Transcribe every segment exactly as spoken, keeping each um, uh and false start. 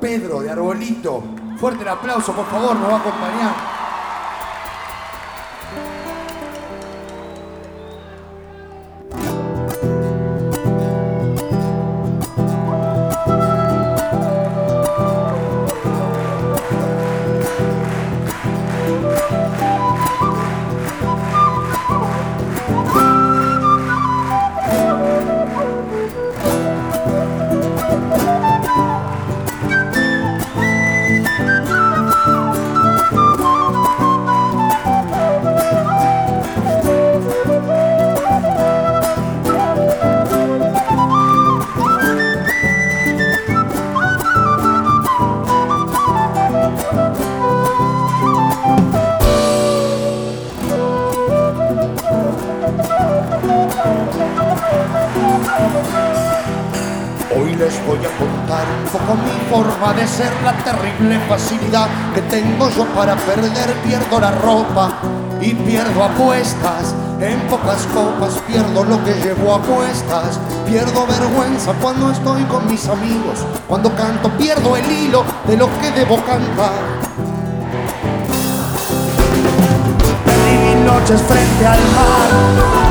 Pedro de Arbolito. Fuerte el aplauso, por favor, nos va a acompañar. Hoy les voy a contar un poco mi forma de ser, la terrible facilidad que tengo yo para perder. Pierdo la ropa y pierdo apuestas, en pocas copas pierdo lo que llevo a cuestas. Pierdo vergüenza cuando estoy con mis amigos, cuando canto pierdo el hilo de lo que debo cantar. Perdí mil noches frente al mar,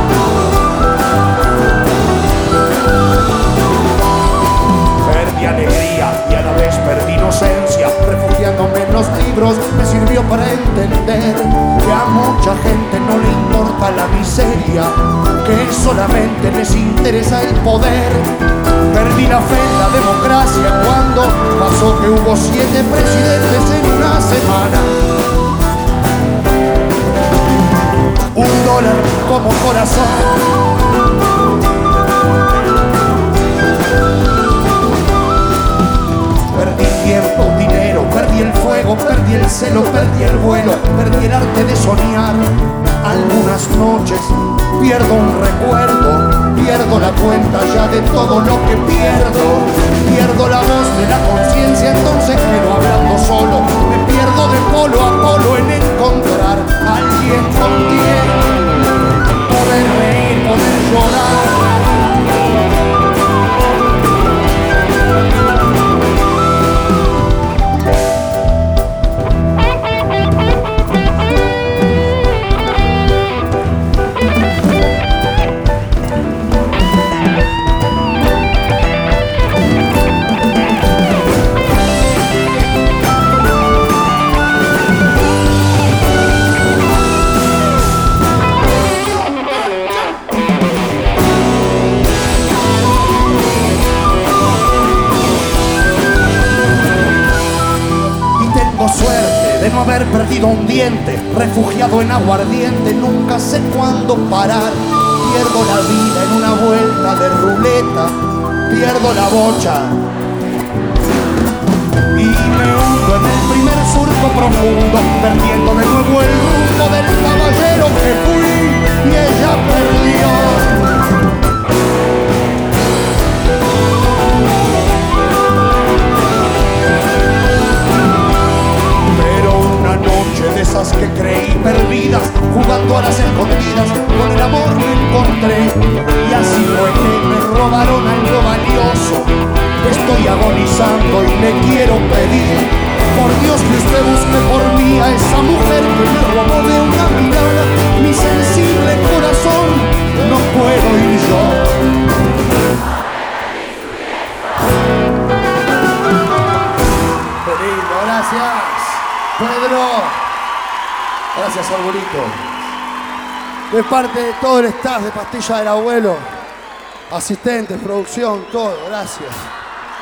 alegría y a la vez perdí inocencia. Refugiándome en los libros me sirvió para entender que a mucha gente no le importa la miseria, que solamente les interesa el poder. Perdí la fe en la democracia cuando pasó que hubo siete presidentes en una semana. Un dólar como corazón. Perdí tiempo, dinero, perdí el fuego, perdí el celo, perdí el vuelo, perdí el arte de soñar. Algunas noches pierdo un recuerdo, pierdo la cuenta ya de todo lo que pierdo. Pierdo la voz de la conciencia, entonces quedo hablando solo. Me pierdo de polo a polo en encontrar a alguien con quien poder reír, poder llorar. Suerte de no haber perdido un diente, refugiado en aguardiente, nunca sé cuándo parar. Pierdo la vida en una vuelta de ruleta, pierdo la bocha y me hundo en el primer surco profundo, perdiendo de nuevo el rumbo del caballero que fui y ella perdió. De esas que creí perdidas, jugando a las escondidas, con el amor me encontré. Y así fue que me robaron algo valioso. Estoy agonizando y le quiero pedir, por Dios que usted busque por mí a esa mujer que me robó de una mirada mi sensible corazón. No puedo ir yo. Qué lindo, gracias Pedro. Gracias, Arbolito. De parte de todo el staff de Pastilla del Abuelo, asistentes, producción, todo, gracias.